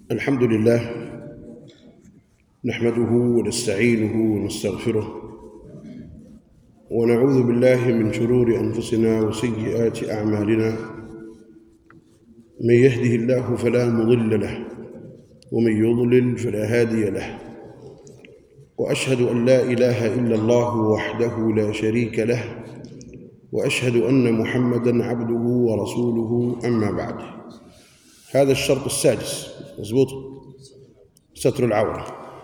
الحمد لله نحمده ونستعينه ونستغفره ونعوذ بالله من شرور أنفسنا وسيئات أعمالنا. من يهده الله فلا مضل له ومن يضلل فلا هادي له، وأشهد أن لا إله إلا الله وحده لا شريك له، وأشهد أن محمدًا عبده ورسوله. أما بعد، هذا الشرط السادس، مضبوط، ستر العورة.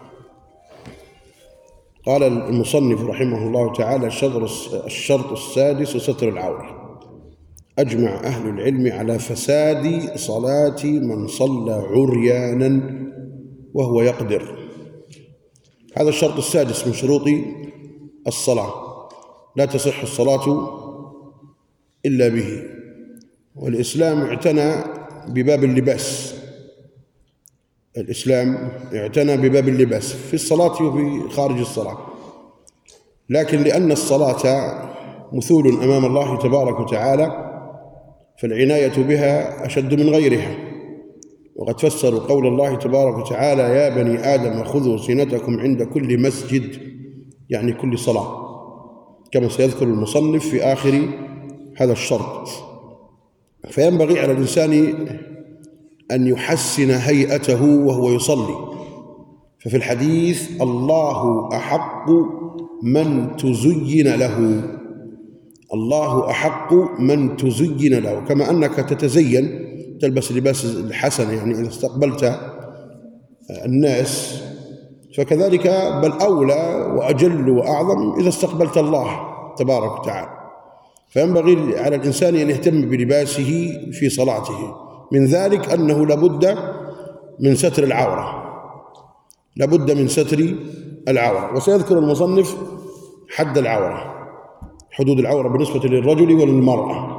قال المصنف رحمه الله تعالى: الشرط السادس ستر العورة. أجمع أهل العلم على فساد صلاة من صلى عريانا وهو يقدر. هذا الشرط السادس من شروط الصلاة، لا تصح الصلاة إلا به. والإسلام اعتنى بباب اللباس، الإسلام اعتنى بباب اللباس في الصلاة وفي خارج الصلاة، لكن لأن الصلاة مثول أمام الله تبارك وتعالى فالعناية بها أشد من غيرها. وقد فسروا قول الله تبارك وتعالى: يا بني آدم خذوا زينتكم عند كل مسجد، يعني كل صلاة، كما سيذكر المصنف في آخر هذا الشرط. فينبغي على الإنسان أن يحسن هيئته وهو يصلي. ففي الحديث: الله أحق من تزين له، الله أحق من تزين له، كما أنك تتزين تلبس لباس الحسن، يعني إذا استقبلت الناس، فكذلك بل أولى وأجل وأعظم إذا استقبلت الله تبارك وتعالى. فينبغي على الإنسان أن يهتم بلباسه في صلاته. من ذلك أنه لابد من ستر العورة، لابد من ستر العورة. وسيذكر المصنف حد العورة، حدود العورة بالنسبة للرجل وللمرأة.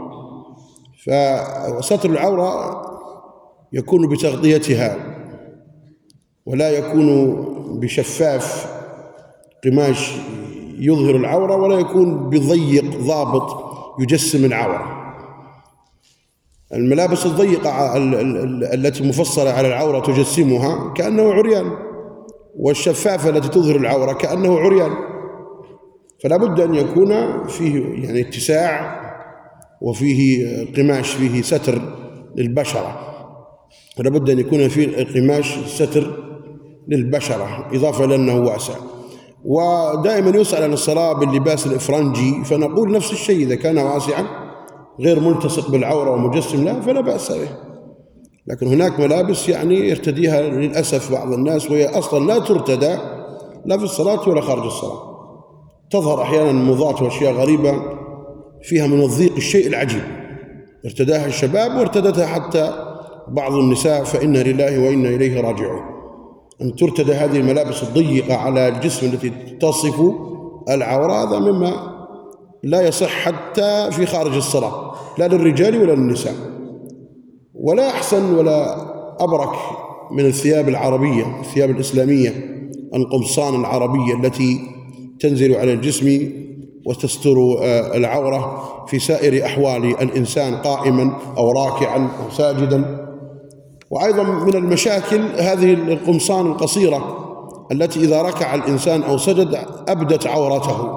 فستر العورة يكون بتغطيتها، ولا يكون بشفاف قماش يظهر العورة، ولا يكون بضيق ضابط يجسم العورة. الملابس الضيقة التي مفصلة على العورة تجسمها كأنه عريان، والشفافة التي تظهر العورة كأنه عريان. فلا بد أن يكون فيه يعني اتساع، وفيه قماش فيه ستر للبشرة، ولا بد أن يكون فيه قماش ستر للبشرة، إضافة لأنه واسع. ودائما يسأل عن الصلاة باللباس الإفرنجي، فنقول نفس الشيء: إذا كان واسعا غير ملتصق بالعورة ومجسم له فلا بأس به. لكن هناك ملابس يعني يرتديها للأسف بعض الناس، وهي أصلا لا ترتدى لا في الصلاة ولا خارج الصلاة. تظهر أحيانا موضات وأشياء غريبة فيها من الضيق الشيء العجيب، ارتداها الشباب وارتدتها حتى بعض النساء، فإنا لله وإنا إليه راجعون. أن ترتدى هذه الملابس الضيقة على الجسم التي تصف العورة، هذا مما لا يصح حتى في خارج الصلاة، لا للرجال ولا للنساء. ولا أحسن ولا أبرك من الثياب العربية، الثياب الإسلامية، القمصان العربية التي تنزل على الجسم وتستر العورة في سائر أحوال الإنسان، قائما أو راكعا أو ساجدا. وأيضا من المشاكل هذه القمصان القصيرة التي إذا ركع الإنسان أو سجد أبدت عورته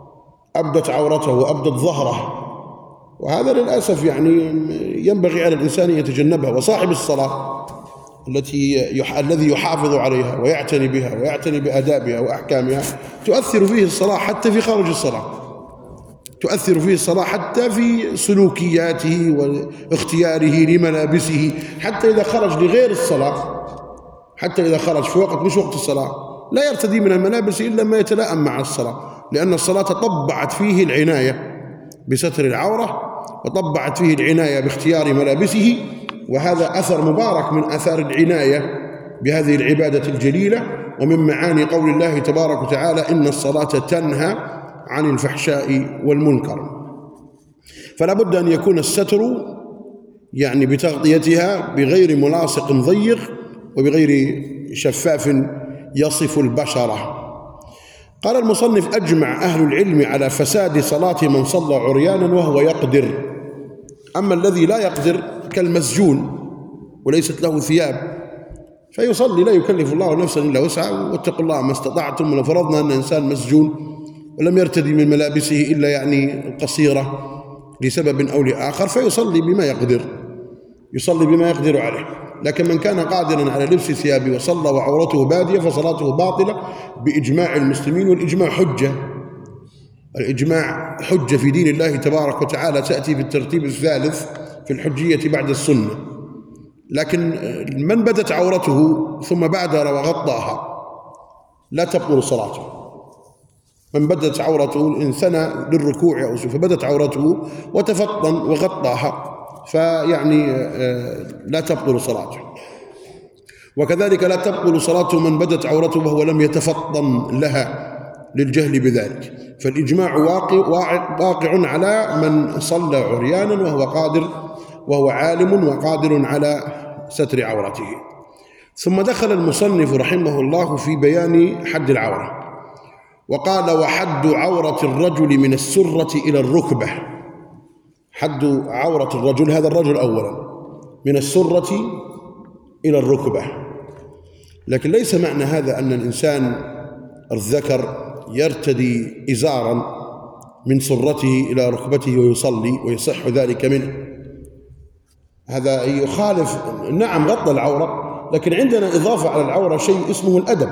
وأبدت ظهره، وهذا للأسف يعني ينبغي على الإنسان أن يتجنبها. وصاحب الصلاة الذي يحافظ عليها ويعتني بها ويعتني بآدابها وأحكامها تؤثر فيه الصلاة حتى في خارج الصلاة، تؤثر فيه الصلاة حتى في سلوكياته واختياره لملابسه، حتى إذا خرج لغير الصلاة، حتى إذا خرج في وقت مش وقت الصلاة لا يرتدي من الملابس إلا ما يتلائم مع الصلاة، لأن الصلاة طبعت فيه العناية بستر العورة، وطبعت فيه العناية باختيار ملابسه. وهذا أثر مبارك من أثار العناية بهذه العبادة الجليلة، ومن معاني قول الله تبارك وتعالى: إن الصلاة تنهى عن الفحشاء والمنكر. فلا بد أن يكون الستر يعني بتغطيتها بغير ملاصق ضيق، وبغير شفاف يصف البشرة. قال المصنف: أجمع أهل العلم على فساد صلاة من صلى عريانا وهو يقدر. أما الذي لا يقدر كالمسجون وليست له ثياب فيصلي، لا يكلف الله نفسا إلا وسعها، واتقوا الله ما استطعتم. ولو فرضنا أن إنسان مسجون ولم يرتدي من ملابسه إلا يعني القصيرة لسبب أو لآخر، فيصلي بما يقدر، يصلي بما يقدر عليه. لكن من كان قادرا على لبس ثيابه وصلى وعورته بادية فصلاته باطلة بإجماع المسلمين، والإجماع حجة. الإجماع حجة في دين الله تبارك وتعالى، تأتي في الترتيب الثالث في الحجية بعد السنة. لكن من بدت عورته ثم بادر وغطاها لا تبطل صلاته. من بدت عورته، إن ثنى للركوع أو فبدت عورته وتفطن وغطاها فيعني لا تبطل صلاته. وكذلك لا تبطل صلاته من بدت عورته وهو لم يتفطن لها للجهل بذلك. فالإجماع واقع على من صلى عريانا وهو قادر، وهو عالم وقادر على ستر عورته. ثم دخل المصنف رحمه الله في بيان حد العورة، وقال: وحد عورة الرجل من السرة إلى الركبة. حد عورة الرجل، هذا الرجل أولا، من السرة إلى الركبة. لكن ليس معنى هذا أن الإنسان الذكر يرتدي إزارا من سرته إلى ركبته ويصلي ويصح ذلك منه. هذا يخالف. نعم غطى العورة، لكن عندنا إضافة على العورة شيء اسمه الأدب،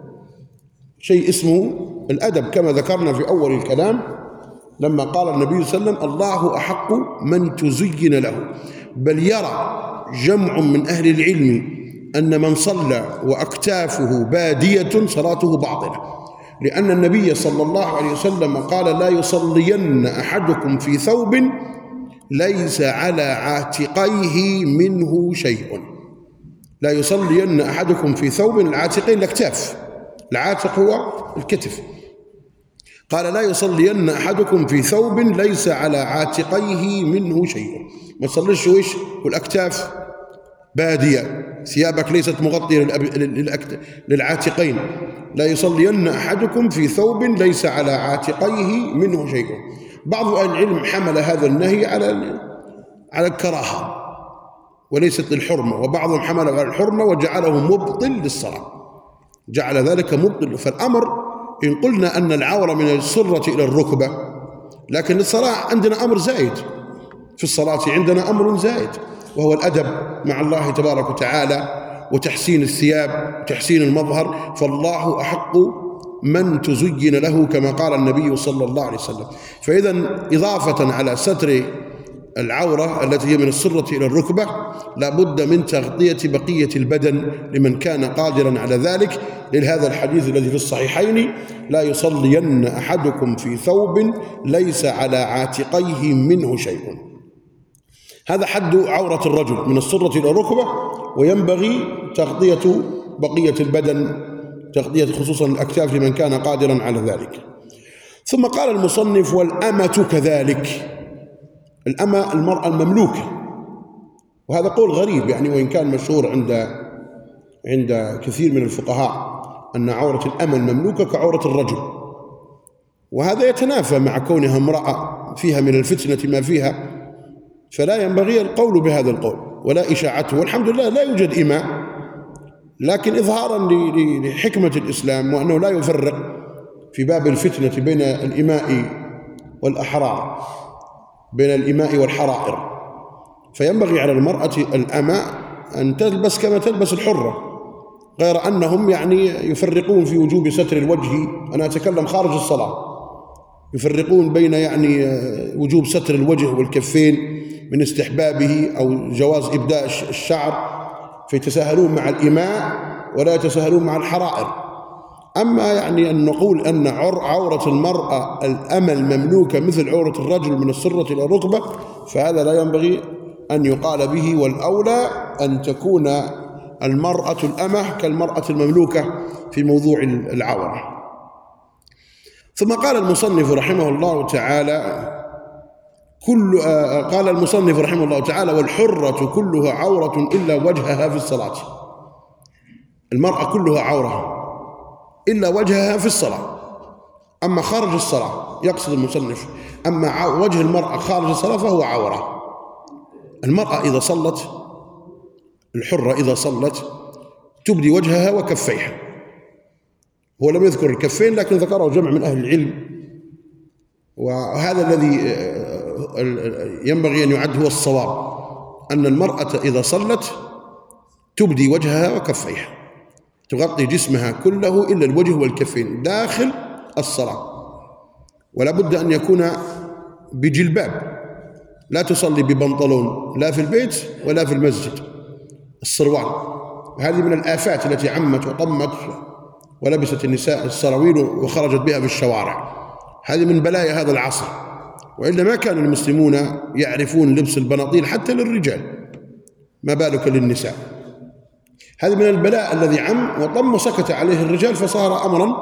شيء اسمه الأدب، كما ذكرنا في أول الكلام لما قال النبي صلى الله عليه وسلم: الله أحق من تزين له. بل يرى جمع من أهل العلم أن من صلى وأكتافه بادية صلاته باطلة، لأن النبي صلى الله عليه وسلم قال: لا يصلين أحدكم في ثوب ليس على عاتقيه منه شيء. لا يصلين أحدكم في ثوب، العاتقين الأكتاف، العاتق هو الكتف. قال: لا يصلين أحدكم في ثوب ليس على عاتقيه منه شيء. ما تصليش وش والأكتاف بادية، ثيابك ليست مغطية للعاتقين. لا يصلين أحدكم في ثوب ليس على عاتقيه منه شيء. بعض أهل العلم حمل هذا النهي على الكراهة وليست للحرمة، وبعضهم حمل على الحرمة وجعله مبطل للصلاة، جعل ذلك مبطل. فالأمر إن قلنا أن العورة من السرة إلى الركبة، لكن الصلاة عندنا أمر زائد، في الصلاة عندنا أمر زائد وهو الأدب مع الله تبارك وتعالى وتحسين الثياب وتحسين المظهر. فالله أحق من تزين له كما قال النبي صلى الله عليه وسلم. فإذا إضافة على ستر العورة التي هي من السرة إلى الركبة لا بد من تغطية بقية البدن لمن كان قادرا على ذلك، لهذا الحديث الذي في الصحيحين: لا يصلين أحدكم في ثوب ليس على عاتقيه منه شيء. هذا حد عورة الرجل من السرة إلى الركبة، وينبغي تغطية بقية البدن، تغطية خصوصا الأكتاف لمن كان قادرا على ذلك. ثم قال المصنف: والأمة كذلك. الأمة المرأة المملوكة، وهذا قول غريب يعني، وإن كان مشهور عند كثير من الفقهاء أن عورة الأمة المملوكة كعورة الرجل، وهذا يتنافى مع كونها امرأة فيها من الفتنة ما فيها، فلا ينبغي القول بهذا القول ولا إشاعته. والحمد لله لا يوجد إماء، لكن إظهارا لحكمة الإسلام وأنه لا يفرق في باب الفتنة بين الإماء والأحرار، بين الإماء والحرائر. فينبغي على المرأة الأماء أن تلبس كما تلبس الحرة، غير أنهم يعني يفرقون في وجوب ستر الوجه. أنا أتكلم خارج الصلاة، يفرقون بين يعني وجوب ستر الوجه والكفين من استحبابه أو جواز إبداء الشعر، فيتساهلون مع الإماء ولا يتساهلون مع الحرائر. أما يعني أن نقول أن عورة المرأة الأمة المملوكة مثل عورة الرجل من السرة إلى الركبة، فهذا لا ينبغي أن يقال به، والأولى أن تكون المرأة الأمة كالمرأة المملوكة في موضوع العورة. ثم قال المصنف رحمه الله تعالى: قال المصنف رحمه الله تعالى: والحرة كلها عورة إلا وجهها في الصلاة. المرأة كلها عورة إلا وجهها في الصلاة. أما خارج الصلاة يقصد المصنف، أما وجه المرأة خارج الصلاة فهو عورة. المرأة إذا صلت، الحرة إذا صلت تبدي وجهها وكفيها. هو لم يذكر الكفين لكن ذكره جمع من أهل العلم، وهذا الذي ينبغي أن يعد هو الصواب، أن المرأة إذا صلت تبدي وجهها وكفيها، تغطي جسمها كله إلا الوجه والكفين داخل الصلاة، ولا بد أن يكون بجلباب، لا تصلي ببنطلون لا في البيت ولا في المسجد، السروال. هذه من الآفات التي عمت وطمت ولبست النساء السراويل وخرجت بها في الشوارع، هذه من بلايا هذا العصر، وإلا ما كان المسلمون يعرفون لبس البناطيل حتى للرجال، ما بالك للنساء. هذه من البلاء الذي عم وطم وسكت عليه الرجال فصار أمرا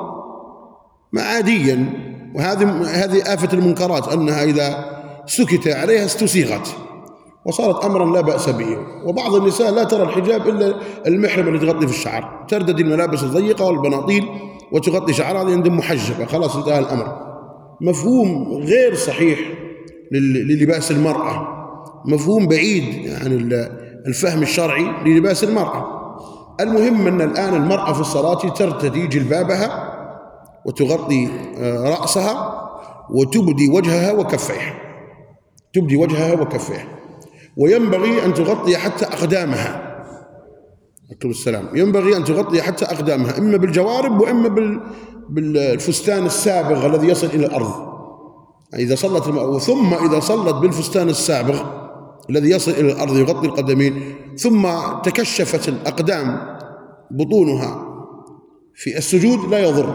عاديا، وهذه آفة المنكرات، أنها إذا سكت عليها استسيغت وصارت أمرا لا بأس به. وبعض النساء لا ترى الحجاب إلا المحرم اللي تغطي في الشعر، تردد الملابس الضيقة والبناطيل وتغطي شعرها، هذه عندهم محجبة، خلاص انتهى الأمر. مفهوم غير صحيح للباس المرأة، مفهوم بعيد عن الفهم الشرعي للباس المرأة. المهم أن الآن المرأة في الصلاة ترتدي جلبابها وتغطي رأسها وتبدي وجهها وكفيها، تبدي وجهها وكفيها، وينبغي أن تغطي حتى أقدامها. عليكم السلام. ينبغي أن تغطي حتى أقدامها، إما بالجوارب وإما بالفستان السابغ الذي يصل إلى الأرض إذا صلت، ثم إذا صلت بالفستان السابغ الذي يصل إلى الأرض يغطي القدمين، ثم تكشفت الأقدام بطونها في السجود لا يضر،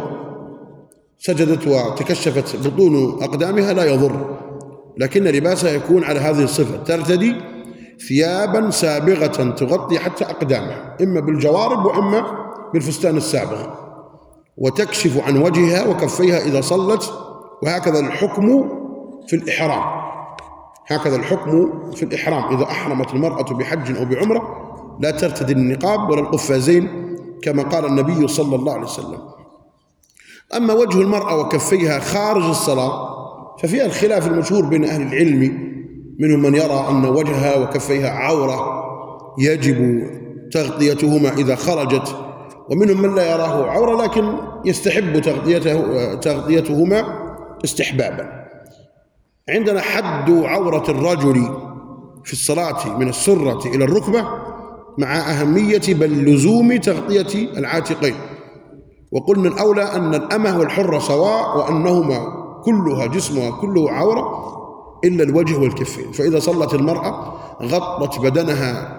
سجدت وتكشفت بطون أقدامها لا يضر، لكن لباسها يكون على هذه الصفة، ترتدي ثيابا سابغة تغطي حتى أقدامها، إما بالجوارب وإما بالفستان السابغ، وتكشف عن وجهها وكفيها إذا صلت. وهكذا الحكم في الإحرام، هكذا الحكم في الإحرام، إذا أحرمت المرأة بحج أو بعمرة لا ترتدي النقاب ولا القفازين كما قال النبي صلى الله عليه وسلم. أما وجه المرأة وكفيها خارج الصلاة ففيها الخلاف المشهور بين أهل العلم، منهم من يرى أن وجهها وكفيها عورة يجب تغطيتهما إذا خرجت، ومنهم من لا يراه عورة لكن يستحب تغطيتهما استحبابا. عندنا حد عورة الرجل في الصلاة من السرة إلى الركبة، مع أهمية بل لزوم تغطية العاتقين، وقلنا الأولى أن الأمة والحرة سواء، وأنهما كلها جسمها كله عورة إلا الوجه والكفين. فإذا صلت المرأة غطت بدنها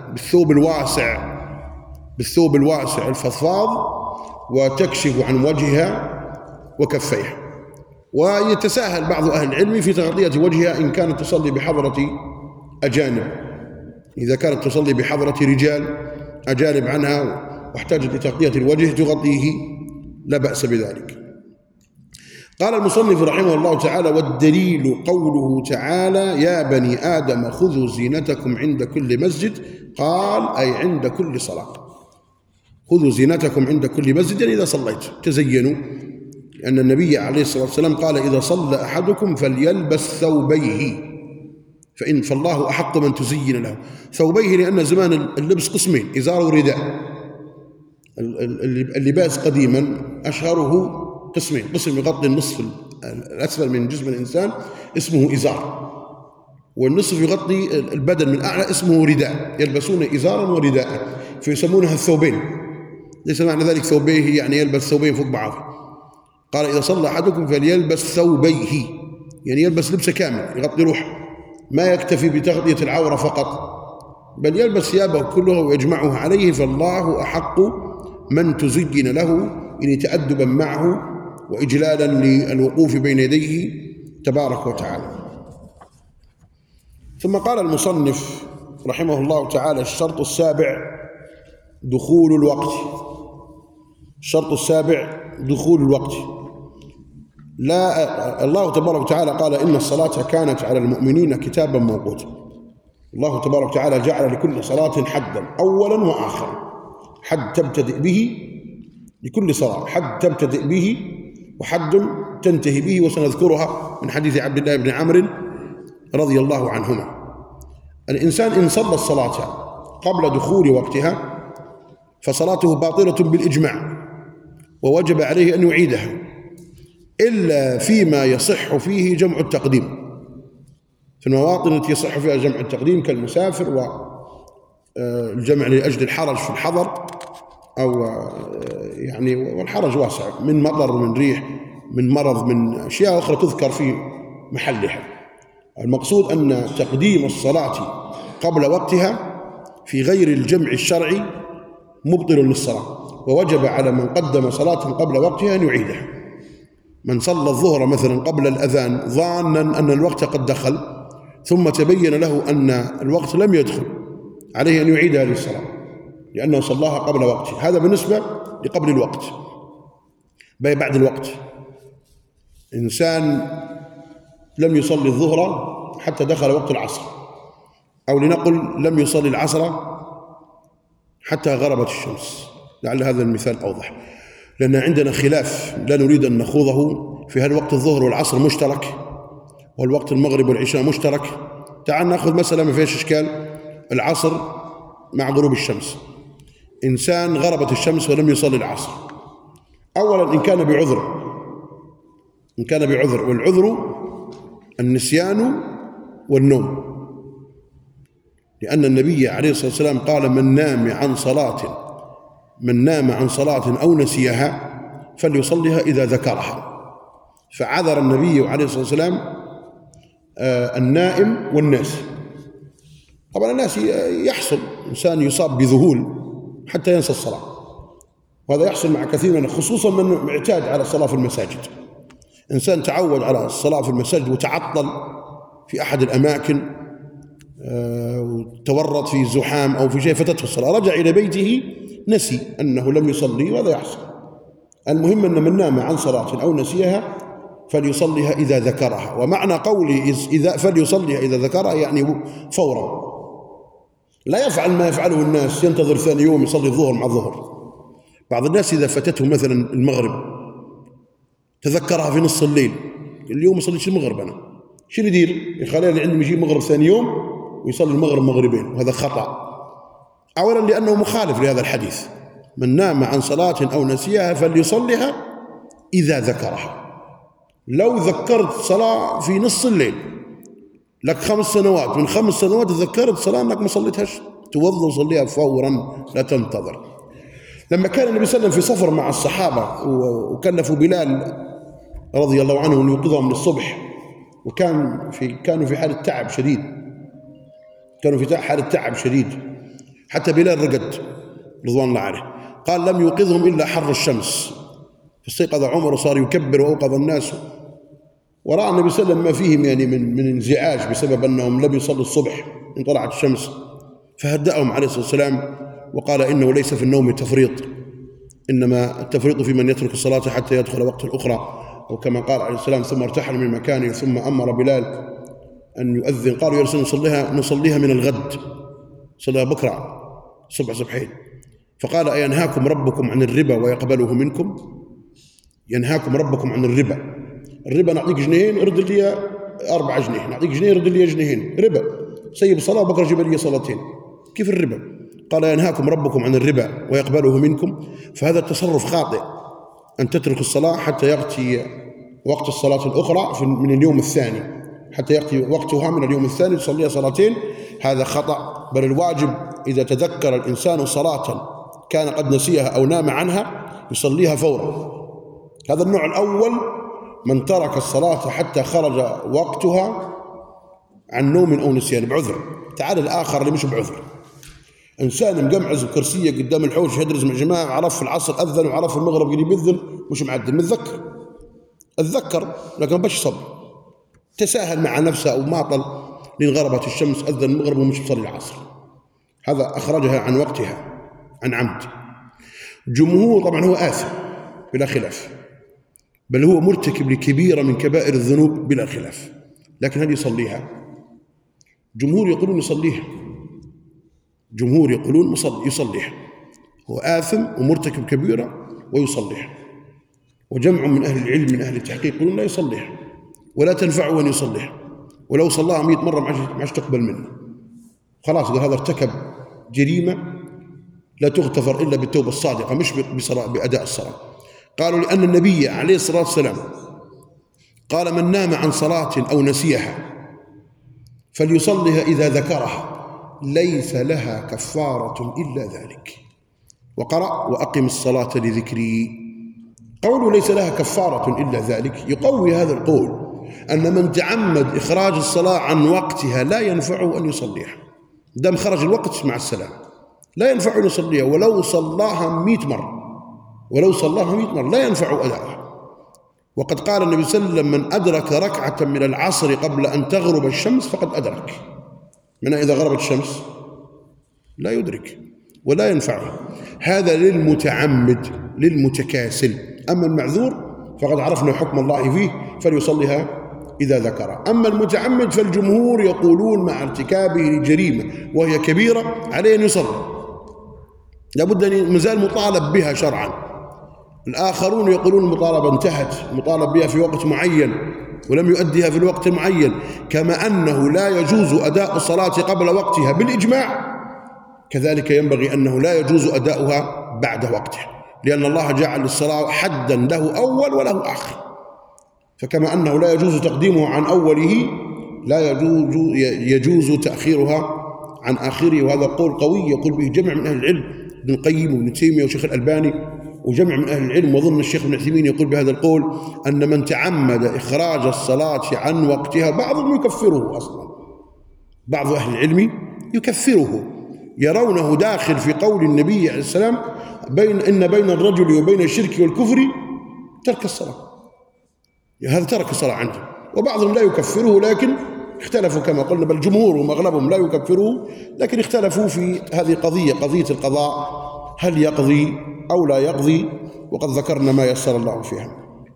بالثوب الواسع الفضفاض، وتكشف عن وجهها وكفيها. ويتساهل بعض أهل العلم في تغطية وجهها إن كانت تصلي بحضرة أجانب، إذا كانت تصلي بحضرة رجال أجانب عنها واحتاجت لتغطية الوجه تغطيه لا بأس بذلك. قال المصنف رحمه الله تعالى: والدليل قوله تعالى: يا بني آدم خذوا زينتكم عند كل مسجد، قال أي عند كل صلاة. خذوا زينتكم عند كل مسجد، يعني إذا صليت تزينوا، لأن النبي عليه الصلاة والسلام قال: إذا صلى أحدكم فليلبس ثوبيه فالله أحق من تزين له. ثوبيه لأن زمان اللبس قسمين، إزار ورداء. اللباس قديما أشهره قسمين، قسم يغطي النصف الأسفل من جسم الإنسان اسمه إزار، والنصف يغطي البدن من أعلى اسمه رداء، يلبسون إزارا ورداء فيسمونها الثوبين. ليس معنى ذلك ثوبيه يعني يلبس ثوبين فوق بعض. قال: إذا صلى أحدكم فليلبس ثوبيه، يعني يلبس لبسه كامل يغطي روحه، ما يكتفي بتغطية العورة فقط، بل يلبس ثيابه كلها ويجمعها عليه، فالله أحق من تزين له، يعني تأدبا معه وإجلالا للوقوف بين يديه تبارك وتعالى. ثم قال المصنف رحمه الله تعالى: الشرط السابع دخول الوقت. الشرط السابع دخول الوقت. لا، الله تبارك وتعالى قال: إن الصلاة كانت على المؤمنين كتابا موقوتا. الله تبارك وتعالى جعل لكل صلاة حدا أولا وآخرا، حد تبتدئ به لكل صلاة، حد تبتدئ به وحد تنتهي به، وسنذكرها من حديث عبد الله بن عمرو رضي الله عنهما. الإنسان إن صلى الصلاة قبل دخول وقتها فصلاته باطلة بالإجماع ووجب عليه أن يعيدها، إلا فيما يصح فيه جمع التقديم، في المواطن التي يصح فيها جمع التقديم كالمسافر والجمع لأجل الحرج في الحضر، أو يعني والحرج واسع من مطر من ريح من مرض من أشياء أخرى تذكر في محلها. المقصود أن تقديم الصلاة قبل وقتها في غير الجمع الشرعي مبطل للصلاة، ووجب على من قدم صلاة قبل وقتها أن يعيدها. من صلى الظهر مثلا قبل الأذان ظانا أن الوقت قد دخل ثم تبين له أن الوقت لم يدخل، عليه أن يعيد هذه الصلاة لأنه صلاها قبل وقتها. هذا بالنسبة لقبل الوقت. بعد الوقت إنسان لم يصلي الظهر حتى دخل وقت العصر، أو لنقل لم يصلي العصر حتى غربت الشمس، لعل هذا المثال أوضح، لأن عندنا خلاف لا نريد أن نخوضه في هل وقت الظهر والعصر مشترك والوقت المغرب والعشاء مشترك. تعال نأخذ مسألة ما فيهاش إشكال، العصر مع غروب الشمس. إنسان غربت الشمس ولم يصلي العصر، أولا إن كان بعذر، والعذر النسيان والنوم، لأن النبي عليه الصلاة والسلام قال من نام عن صلاة أو نسيها فليصليها إذا ذكرها، فعذر النبي عليه الصلاة والسلام النائم والناسي. طبعا الناس يحصل إنسان يصاب بذهول حتى ينسى الصلاة، وهذا يحصل مع كثير من، خصوصا من اعتاد على الصلاة في المساجد. إنسان تعود على الصلاة في المساجد وتعطل في أحد الأماكن وتورط في زحام أو في شيء فتته الصلاة، رجع إلى بيته نسي أنه لم يصلي، وهذا يحصل. المهم أن من نام عن صلاة أو نسيها فليصليها إذا ذكرها، ومعنى قولي فليصليها إذا ذكرها يعني فورا، لا يفعل ما يفعله الناس ينتظر ثاني يوم يصلي الظهر مع الظهر. بعض الناس إذا فاتته مثلا المغرب تذكرها في نص الليل، اليوم يصليش المغرب، أنا شو يدير؟ يخليني عندما يجي المغرب ثاني يوم ويصلي المغرب مغربين، وهذا خطأ. أولا لأنه مخالف لهذا الحديث، من نام عن صلاة أو نسيها فليصليها إذا ذكرها. لو ذكرت صلاة في نص الليل لك 5 سنوات، من 5 سنوات تذكرت صلاة أنك ما صليتهاش، توضأ وصليها فورا لا تنتظر. لما كان النبي صلى الله عليه وسلم في سفر مع الصحابة وكلفوا بلال رضي الله عنه أن يوقظهم للصبح، كانوا في حالة تعب شديد، حتى بلال رقد رضوان الله عليه، قال لم يوقظهم إلا حر الشمس، فاستيقظ عمر وصار يكبر وأوقظ الناس، ورأى النبي صلى الله عليه وسلم ما فيهم يعني من انزعاج بسبب أنهم لم يصلوا الصبح إن طلعت الشمس، فهدأهم عليه الصلاة والسلام وقال إنه ليس في النوم تفريط، إنما التفريط في من يترك الصلاة حتى يدخل وقت الأخرى، أو كما قال عليه السلام ثم ارتحل من مكانه ثم أمر بلال أن يؤذن. قالوا يا رسول نصليها من الغد، صليها بكرة صبحين. فقال أينهاكم ربكم عن الربا ويقبله منكم؟ ينهاكم ربكم عن الربا نعطيك جنيهين ارد لي 4 جنيه، نعطيك جنيه ارد لي جنيهين، ربا. سيب صلاة وبكرة جيب لي صلاتين، كيف الربا؟ قال ينهاكم ربكم عن الربا ويقبله منكم. فهذا التصرف خاطئ، أن تترك الصلاة حتى يأتي وقت الصلاة الأخرى من اليوم الثاني، حتى يأتي وقتها من اليوم الثاني تصليها صلاتين، هذا خطأ. بل الواجب إذا تذكر الإنسان صلاة كان قد نسيها أو نام عنها يصليها فورا. هذا النوع الأول، من ترك الصلاة حتى خرج وقتها عن نوم أو نسيان بعذر. تعال الآخر اللي مش بعذر، إنسان مقمعز بكرسية قدام الحوش يدرس مع جماعة، عرف العصر أذن وعرف المغرب قريب يذن، مش معدل، متذكر أتذكر لكن باش صبر، تساهل مع نفسه أو معطل لين غربت الشمس أذن المغرب ومش مصلي العصر، هذا أخرجها عن وقتها عن عمد. جمهور طبعا هو آثم بلا خلاف، بل هو مرتكب لكبيرة من كبائر الذنوب بلا خلاف، لكن هل يصليها؟ جمهور يقولون يصليها، جمهور يقولون يصليها، هو آثم ومرتكب كبيرة ويصليها. وجمع من أهل العلم من أهل التحقيق يقولون لا يصليها ولا تنفعه أن يصليها، ولو صلاها 100 مرة ما عادش تقبل منه، خلاص قال هذا ارتكب جريمة لا تغتفر إلا بالتوبة الصادقة مش بأداء الصلاة. قالوا لأن النبي عليه الصلاة والسلام قال من نام عن صلاة أو نسيها فليصلها إذا ذكرها ليس لها كفارة إلا ذلك. وقرأ وأقم الصلاة لذكري. قوله ليس لها كفارة إلا ذلك يقوي هذا القول أن من تعمد إخراج الصلاة عن وقتها لا ينفعه أن يصليها، دام خرج الوقت مع السلام لا ينفع أن يصليها ولو صلاها 100 مرة، ولو صلاها 100 مرة لا ينفع أداؤها. وقد قال النبي صلى الله عليه وسلم من أدرك ركعة من العصر قبل أن تغرب الشمس فقد أدرك. من إذا غربت الشمس لا يدرك ولا ينفعه. هذا للمتعمد للمتكاسل. أما المعذور فقد عرفنا حكم الله فيه فليصليها إذا ذكر. أما المتعمد فالجمهور يقولون مع ارتكابه لجريمة وهي كبيرة عليه أن يصلي، لابد أن مازال مطالب بها شرعا. الآخرون يقولون المطالبة انتهت، مطالب بها في وقت معين ولم يؤديها في الوقت المعين، كما أنه لا يجوز أداء الصلاة قبل وقتها بالإجماع، كذلك ينبغي أنه لا يجوز أداؤها بعد وقتها، لأن الله جعل للصلاة حدا له أول وله آخر. فكما أنه لا يجوز تقديمه عن أوله لا يجوز تأخيرها عن آخره. وهذا قول قوي يقول به جمع من أهل العلم، ابن القيم وابن تيمية وشيخ الألباني وجمع من أهل العلم. وظن الشيخ ابن عثيمين يقول بهذا القول أن من تعمد إخراج الصلاة عن وقتها بعضهم يكفره أصلا، بعض أهل العلم يكفره، يرونه داخل في قول النبي عليه السلام إن بين الرجل وبين الشرك والكفر ترك الصلاة. هذا ترك الصلاة عنده. وبعضهم لا يكفره لكن اختلفوا كما قلنا، بل جمهورهم أغلبهم لا يكفره، لكن اختلفوا في هذه قضية القضاء، هل يقضي أو لا يقضي، وقد ذكرنا ما يسر الله فيها.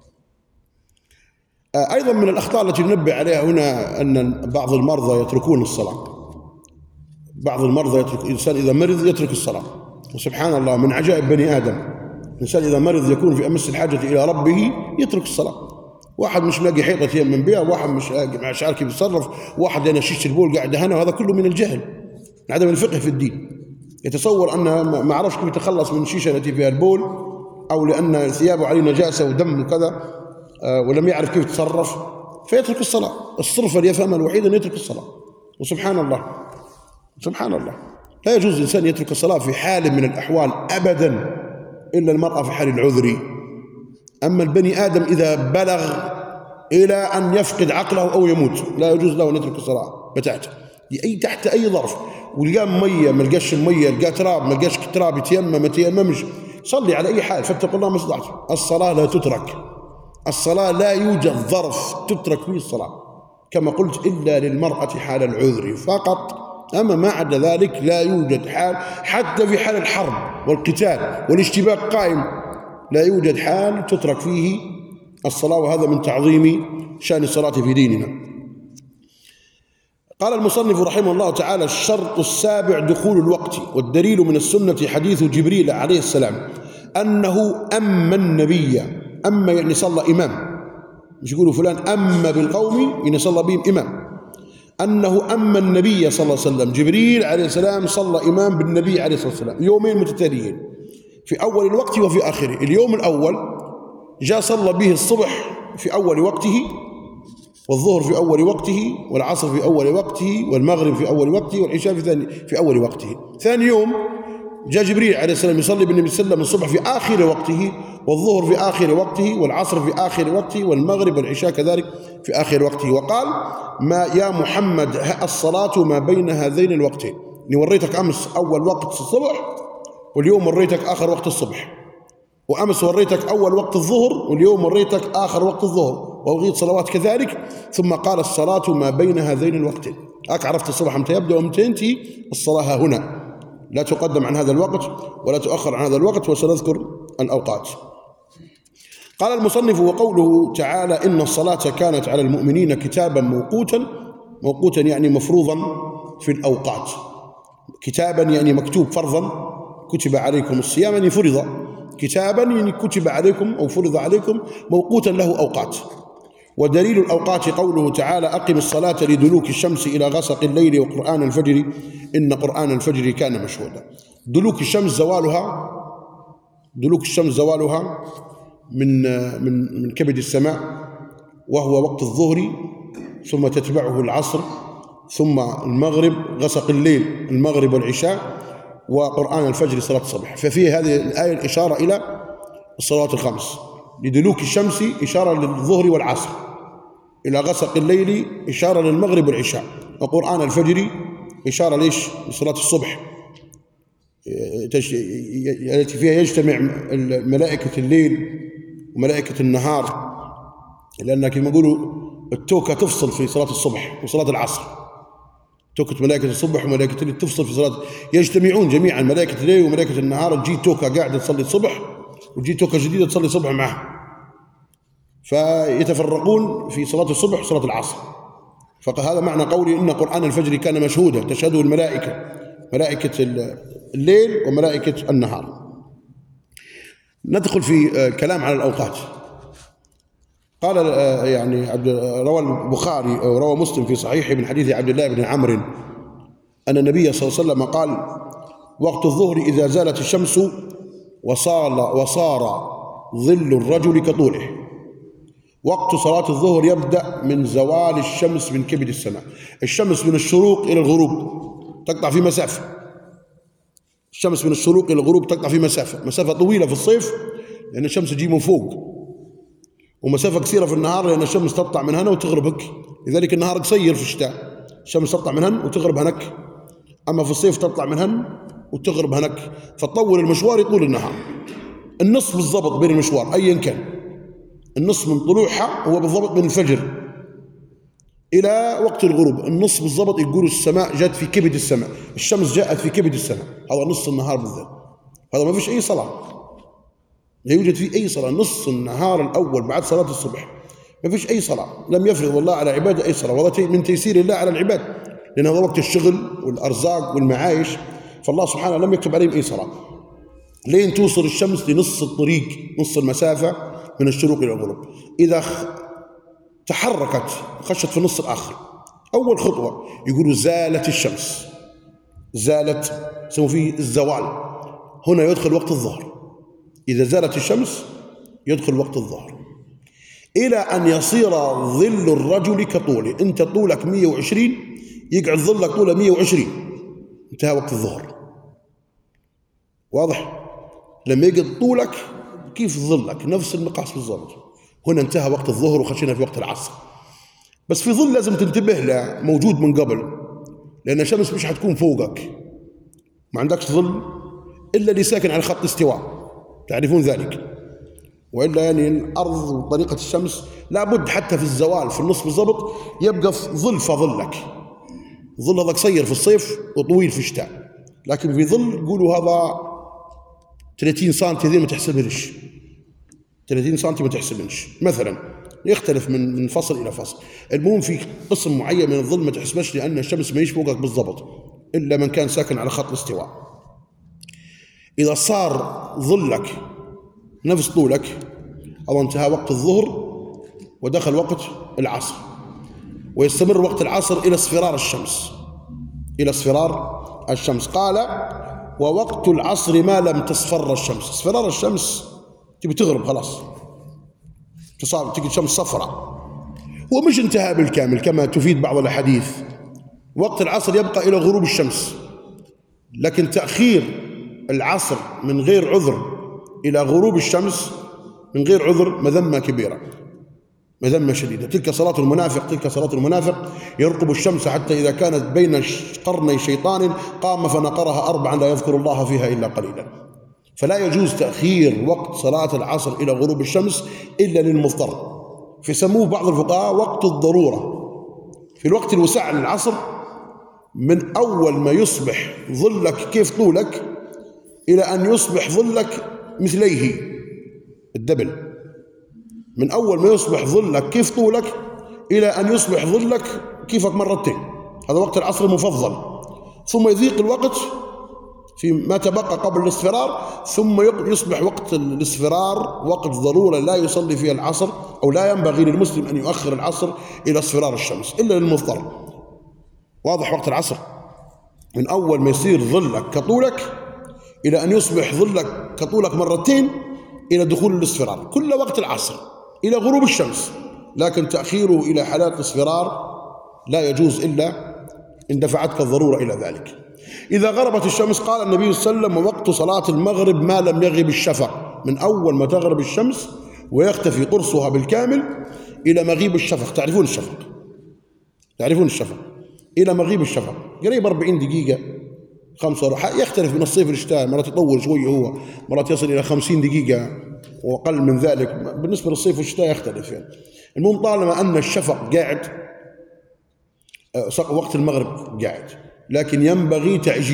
أيضا من الأخطاء التي ننبه عليها هنا أن بعض المرضى يتركون الصلاة. بعض المرضى الإنسان إذا مرض يترك الصلاة، وسبحان الله من عجائب بني آدم، الإنسان إذا مرض يكون في أمس الحاجة إلى ربه يترك الصلاة. واحد مش لاقي حيطة يمن بها، واحد مش عارف كيف يتصرف، واحد لنا شيشة البول قاعد هنا، وهذا كله من الجهل، من عدم الفقه في الدين. يتصور أن ما عرفش كيف يتخلص من الشيشة التي فيها البول، أو لأن ثيابه عليه نجاسة ودم وكذا، ولم يعرف كيف يتصرف فيترك الصلاة. الصرف اليفهم الوحيد أن يترك الصلاة. وسبحان الله سبحان الله لا يجوز الإنسان يترك الصلاة في حال من الأحوال أبدا، إلا المرأة في حال العذر. أما البني آدم إذا بلغ إلى أن يفقد عقله أو يموت لا يجوز له أن يترك الصلاة بتاتا تحت أي ظرف. ولقى مية ما لقاش مية، لقى تراب ما لقاش تراب، يتيمم ما تيممش، صلي على أي حال، فاتقوا الله ما استطعتم. الصلاة لا تترك، الصلاة لا يوجد ظرف تترك فيه الصلاة كما قلت إلا للمرأة حال العذر فقط. أما ما عدا ذلك لا يوجد حال، حتى في حال الحرب والقتال والاشتباك قائم لا يوجد حال تترك فيه الصلاة، وهذا من تعظيم شأن الصلاة في ديننا. قال المصنف رحمه الله تعالى: الشرط السابع دخول الوقت، والدليل من السنة حديث جبريل عليه السلام أنه أما النبي، أما يعني صلى إمام، مش يقولوا فلان أما بالقوم يعني صلى بهم إمام، أنه أما النبي صلى الله عليه وسلم، جبريل عليه السلام صلى إمام بالنبي عليه الصلاة والسلام يومين متتاليين في أول الوقت وفي آخره. اليوم الأول جاء صلى به الصبح في أول وقته، والظهر في أول وقته، والعصر في أول وقته، والمغرب في أول وقته، والعشاء في أول وقته. ثاني يوم جاء جبريل عليه السلام يصلي بالنبي صلى الله عليه وسلم الصبح في آخر وقته، والظهر في آخر وقته، والعصر في آخر وقته، والمغرب والعشاء كذلك في آخر وقته. وقال: ما يا محمد الصلاة ما بين هذين الوقتين، وريتك أمس أول وقت الصبح، واليوم وريتك آخر وقت الصبح، وأمس وريتك أول وقت الظهر، واليوم وريتك آخر وقت الظهر، وبقية صلوات كذلك. ثم قال: الصلاة ما بين هذين الوقتين. عرفت الصبح متى يبدأ ومتى ينتهي، الصلاة هنا لا تقدم عن هذا الوقت ولا تؤخر عن هذا الوقت، وسنذكر الأوقات. قال المصنف: وقوله تعالى: إن الصلاة كانت على المؤمنين كتابا موقوتا. موقوتا يعني مفروضا في الأوقات، كتابا يعني مكتوب فرضا، كتب عليكم الصيام يعني فرض، كتابا يعني كتب عليكم أو فرض عليكم، موقوتا له أوقات. ودليل الأوقات قوله تعالى: أقم الصلاة لدلوك الشمس إلى غسق الليل وقرآن الفجر إن قرآن الفجر كان مشهودا. دلوك الشمس زوالها من كبد السماء، وهو وقت الظهر، ثم تتبعه العصر، ثم المغرب، غسق الليل، المغرب والعشاء، وقرآن الفجر صلاة الصبح. ففي هذه الآية الإشارة إلى الصلوات الخمس. لدلوك الشمس إشارة للظهر والعصر، إلى غسق الليل إشارة للمغرب والعشاء، وقرآن الفجر إشارة ليش؟ لصلاة الصبح التي فيها يجتمع ملائكة الليل وملائكة النهار، لأن كما يقولوا التوكة تفصل في صلاة الصبح وصلاة العصر، توكة ملائكة الصبح وملائكة الليل تفصل في صلاة، يجتمعون جميعا ملائكة الليل وملائكة النهار، تجي توكة قاعدة تصلي الصبح وتجي توكة جديدة تصلي الصبح معها، فيتفرقون في صلاة الصبح وصلاة العصر. فهذا معنى قولي إن قرآن الفجر كان مشهودا تشهده الملائكة، ملائكة الليل وملائكة النهار. ندخل في كلام على الأوقات. قال يعني روى البخاري أو روى مسلم في صحيحه من حديث عبد الله بن عمرو أن النبي صلى الله عليه وسلم قال: وقت الظهر إذا زالت الشمس وصار ظل الرجل كطوله. وقت صلاة الظهر يبدأ من زوال الشمس من كبد السماء. الشمس من الشروق إلى الغروب تقطع في مسافة، الشمس من الشروق إلى الغروب تقطع في مسافة طويلة في الصيف لأن الشمس تجي من فوق، ومسافة قصيرة في النهار لأن الشمس تطلع من هنا وتغرب هك. لذلك النهار قصير في الشتاء، الشمس تطلع من هنا وتغرب هناك، أما في الصيف تطلع من هنا وتغرب هناك، فتطول المشوار يطول النهار. النصف بالضبط بين المشوار أيا كان، النصف من طلوعها هو بالضبط من الفجر إلى وقت الغروب، النصف بالضبط. يقولوا السماء جاءت في كبد السماء، الشمس جاءت في كبد السماء، هذا نص النهار بالذات. هذا ما فيش أي صلاة، لا يوجد فيه أي صلاة. نص النهار الأول بعد صلاة الصبح ما فيش أي صلاة، لم يفرض الله على عباده أي صلاة، وهذا من تيسير الله على العباد، لأن هذا وقت الشغل والأرزاق والمعايش، فالله سبحانه لم يكتب عليهم أي صلاة لين توصل الشمس لنص الطريق، نص المسافة من الشروق إلى الغروب. إذا تحركت خشت في النص الآخر، أول خطوة يقولوا زالت الشمس، زالت، يسموا فيه الزوال، هنا يدخل وقت الظهر. إذا زالت الشمس يدخل وقت الظهر إلى أن يصير ظل الرجل كطوله. أنت طولك 120 يقعد ظلك طوله 120، انتهى وقت الظهر. واضح؟ لما يقعد طولك كيف ظلك نفس المقاس بالضبط. هنا انتهى وقت الظهر وخشينا في وقت العصر. بس في ظل لازم تنتبه له موجود من قبل، لأن الشمس مش حتكون فوقك، ما عندكش ظل إلا اللي ساكن على خط الاستواء، تعرفون ذلك، وإلا يعني الأرض وطريقة الشمس لابد حتى في الزوال في النصف بالضبط يبقى في ظل فظلك. ظل هذا قصير في الصيف وطويل في الشتاء، لكن في ظل يقولوا هذا 30 سنتي هذه ما تحسبنش، 30 سنتي ما تحسبنش مثلا، يختلف من فصل إلى فصل. المهم في قسم معين من الظل ما تحسبش، لأن الشمس ما يفوقك بالضبط إلا من كان ساكن على خط الاستواء. إذا صار ظلك نفس طولك أو انتهى وقت الظهر ودخل وقت العصر، ويستمر وقت العصر إلى اصفرار الشمس، إلى اصفرار الشمس. قال: ووقت العصر ما لم تصفر الشمس. اصفرار الشمس تبي تغرب خلاص، تجي الشمس صفراء، ومش انتهى بالكامل كما تفيد بعض الأحاديث. وقت العصر يبقى إلى غروب الشمس، لكن تأخير العصر من غير عذر إلى غروب الشمس من غير عذر مذمة كبيرة، مذمة شديدة. تلك صلاة المنافق، تلك صلاة المنافق، يرقب الشمس حتى إذا كانت بين قرني شيطان قام فنقرها 4 لا يذكر الله فيها إلا قليلا. فلا يجوز تأخير وقت صلاة العصر إلى غروب الشمس إلا للمضطر، فيسموه بعض الفقهاء وقت الضرورة. في الوقت الوسع للعصر من أول ما يصبح ظلك كيف طولك إلى أن يصبح ظلك مثليه الدبل، من أول ما يصبح ظلك كيف طولك إلى أن يصبح ظلك كيفك مرتين، هذا وقت العصر المفضل. ثم يضيق الوقت في ما تبقى قبل الاصفرار، ثم يصبح وقت الاصفرار وقت ضرورة لا يصلي فيها العصر، أو لا ينبغي للمسلم أن يؤخر العصر إلى اصفرار الشمس إلا للمضطر. واضح؟ وقت العصر من أول ما يصير ظلك كطولك إلى أن يصبح ظلك كطولك مرتين إلى دخول الاصفرار، كل وقت العصر إلى غروب الشمس. لكن تأخيره إلى حالات الاصفرار لا يجوز إلا إن دفعتك الضرورة إلى ذلك. إذا غربت الشمس قال النبي صلى الله عليه وسلم: ووقت صلاة المغرب ما لم يغب الشفق، من أول ما تغرب الشمس ويختفي قرصها بالكامل إلى مغيب الشفق. تعرفون الشفق؟ تعرفون الشفق؟ إلى مغيب الشفق قريب 40 دقيقة 45، يختلف من الصيف للشتاء، مرات يطول شوي هو، مرات يصل إلى 50 دقيقة وأقل من ذلك، بالنسبة للصيف والشتاء يختلف يعني. المهم طالما أن الشفق قاعد وقت المغرب قاعد، لكن ينبغي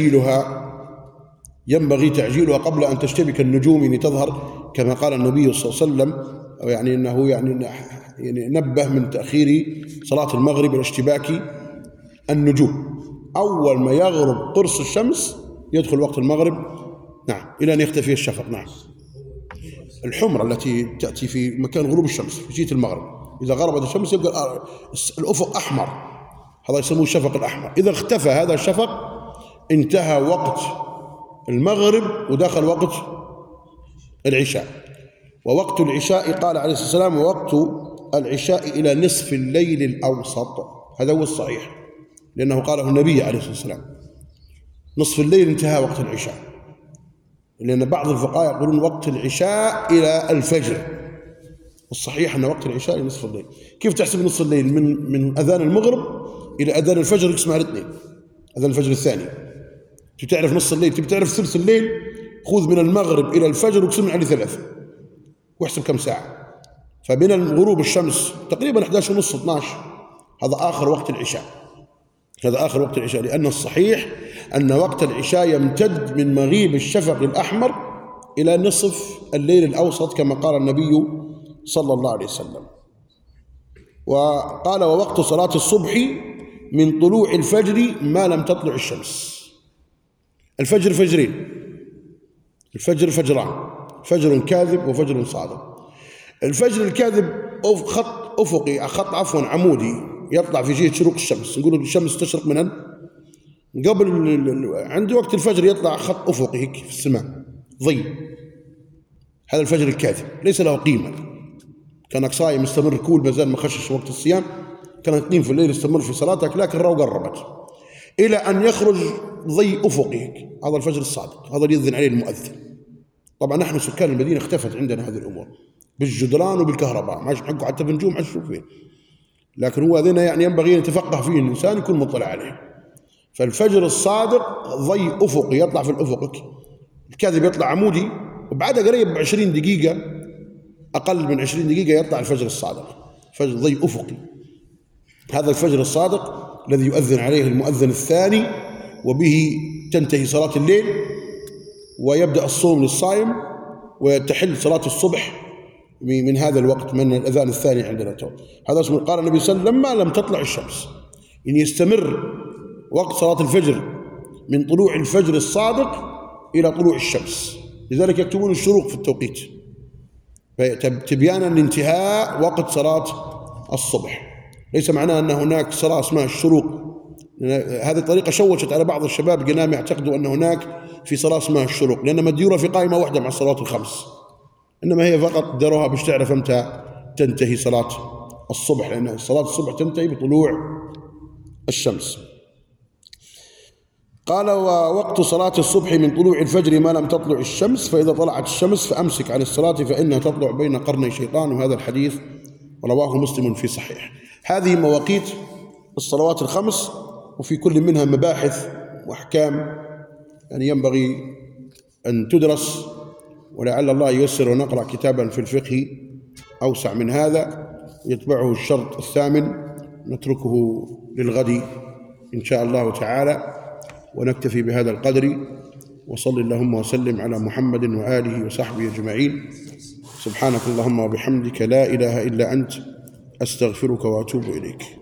تعجيلها قبل أن تشتبك النجوم، يعني تظهر كما قال النبي صلى الله عليه وسلم، يعني أنه يعني نبه من تأخير صلاة المغرب إلى اشتباك النجوم. أول ما يغرب قرص الشمس يدخل وقت المغرب، نعم، إلى أن يختفي الشفق. نعم، الحمرة التي تأتي في مكان غروب الشمس في جهة المغرب، إذا غربت الشمس يبقى الأفق أحمر، هذا يسموه الشفق الأحمر. إذا اختفى هذا الشفق انتهى وقت المغرب ودخل وقت العشاء. ووقت العشاء قال عليه الصلاة والسلام: ووقت العشاء إلى نصف الليل الأوسط. هذا هو الصحيح، لأنه قاله النبي عليه الصلاة والسلام، نصف الليل انتهى وقت العشاء، لأن بعض الفقهاء يقولون وقت العشاء إلى الفجر، الصحيح أن وقت العشاء إلى نصف الليل. كيف تحسب نصف الليل؟ من أذان المغرب إلى أذان الفجر يقسمها الاثنين، أذان الفجر الثاني. تبي تعرف نص الليل، تبي تعرف ثلث الليل، خذ من المغرب إلى الفجر واقسم عليه 3 واحسب كم ساعة. فبين غروب الشمس تقريبا 11:30 12، هذا آخر وقت العشاء، هذا آخر وقت العشاء، لأن الصحيح أن وقت العشاء يمتد من مغيب الشفق الأحمر إلى نصف الليل الأوسط كما قال النبي صلى الله عليه وسلم. وقال: ووقت صلاة الصبح من طلوع الفجر ما لم تطلع الشمس. الفجر فجرين، الفجر فجران، فجر كاذب وفجر صادق. الفجر الكاذب خط أفقي، خط عفوا عمودي يطلع في جهة شروق الشمس، نقول الشمس تشرق من قبل عند وقت الفجر يطلع خط أفقي هيك في السماء ضي، هذا الفجر الكاذب ليس له قيمة. كانك صايم مستمر كول مازال ما خشش وقت الصيام، كانك تقيم في الليل استمر في صلاتك، لكن رو قربت إلى أن يخرج ضي أفقي هيك، هذا الفجر الصادق، هذا اللي يؤذن عليه المؤذن. طبعا نحن سكان المدينة اختفت عندنا هذه الأمور بالجدران وبالكهرباء، ما نحقه حتى بنجوم ما نشوف فين، لكن هو هذين يعني ينبغي أن يتفقه فيه الإنسان، يكون مطلع عليه. فالفجر الصادق ضي أفقي يطلع في الأفق، الكاذب يطلع عمودي، وبعدها قريب ب20 دقيقة، أقل من 20 دقيقة يطلع الفجر الصادق، فجر ضي أفقي. هذا الفجر الصادق الذي يؤذن عليه المؤذن الثاني، وبه تنتهي صلاة الليل ويبدأ الصوم للصائم، وتحل صلاة الصبح من هذا الوقت، من الأذان الثاني عندنا. هذا اسمه، قال النبي صلى الله عليه وسلم: لما لم تطلع الشمس، إن يستمر وقت صلاة الفجر من طلوع الفجر الصادق إلى طلوع الشمس، لذلك يكتبون الشروق في التوقيت تبيانا لانتهاء وقت صلاة الصبح. ليس معناه أن هناك صلاة اسمها الشروق، هذه الطريقة شوشت على بعض الشباب قنام يعتقدوا أن هناك في صلاة اسمها الشروق، لأن مديورة في قائمة واحدة مع الصلوات الخمس، إنما هي فقط داروها باش تعرف أمتى تنتهي صلاة الصبح، لأن صلاة الصبح تنتهي بطلوع الشمس. قال: ووقت صلاة الصبح من طلوع الفجر ما لم تطلع الشمس، فإذا طلعت الشمس فأمسك عن الصلاة فإنها تطلع بين قرني شيطان. وهذا الحديث رواه مسلم في صحيح. هذه مواقيت الصلوات الخمس، وفي كل منها مباحث وأحكام يعني ينبغي أن تدرس، ولعل الله ييسر ونقرأ كتابا في الفقه أوسع من هذا يتبعه الشرط الثامن، نتركه للغد إن شاء الله تعالى، ونكتفي بهذا القدر. وصل اللهم وسلم على محمد وآله وصحبه أجمعين. سبحانك اللهم وبحمدك لا إله إلا أنت، أستغفرك وأتوب إليك.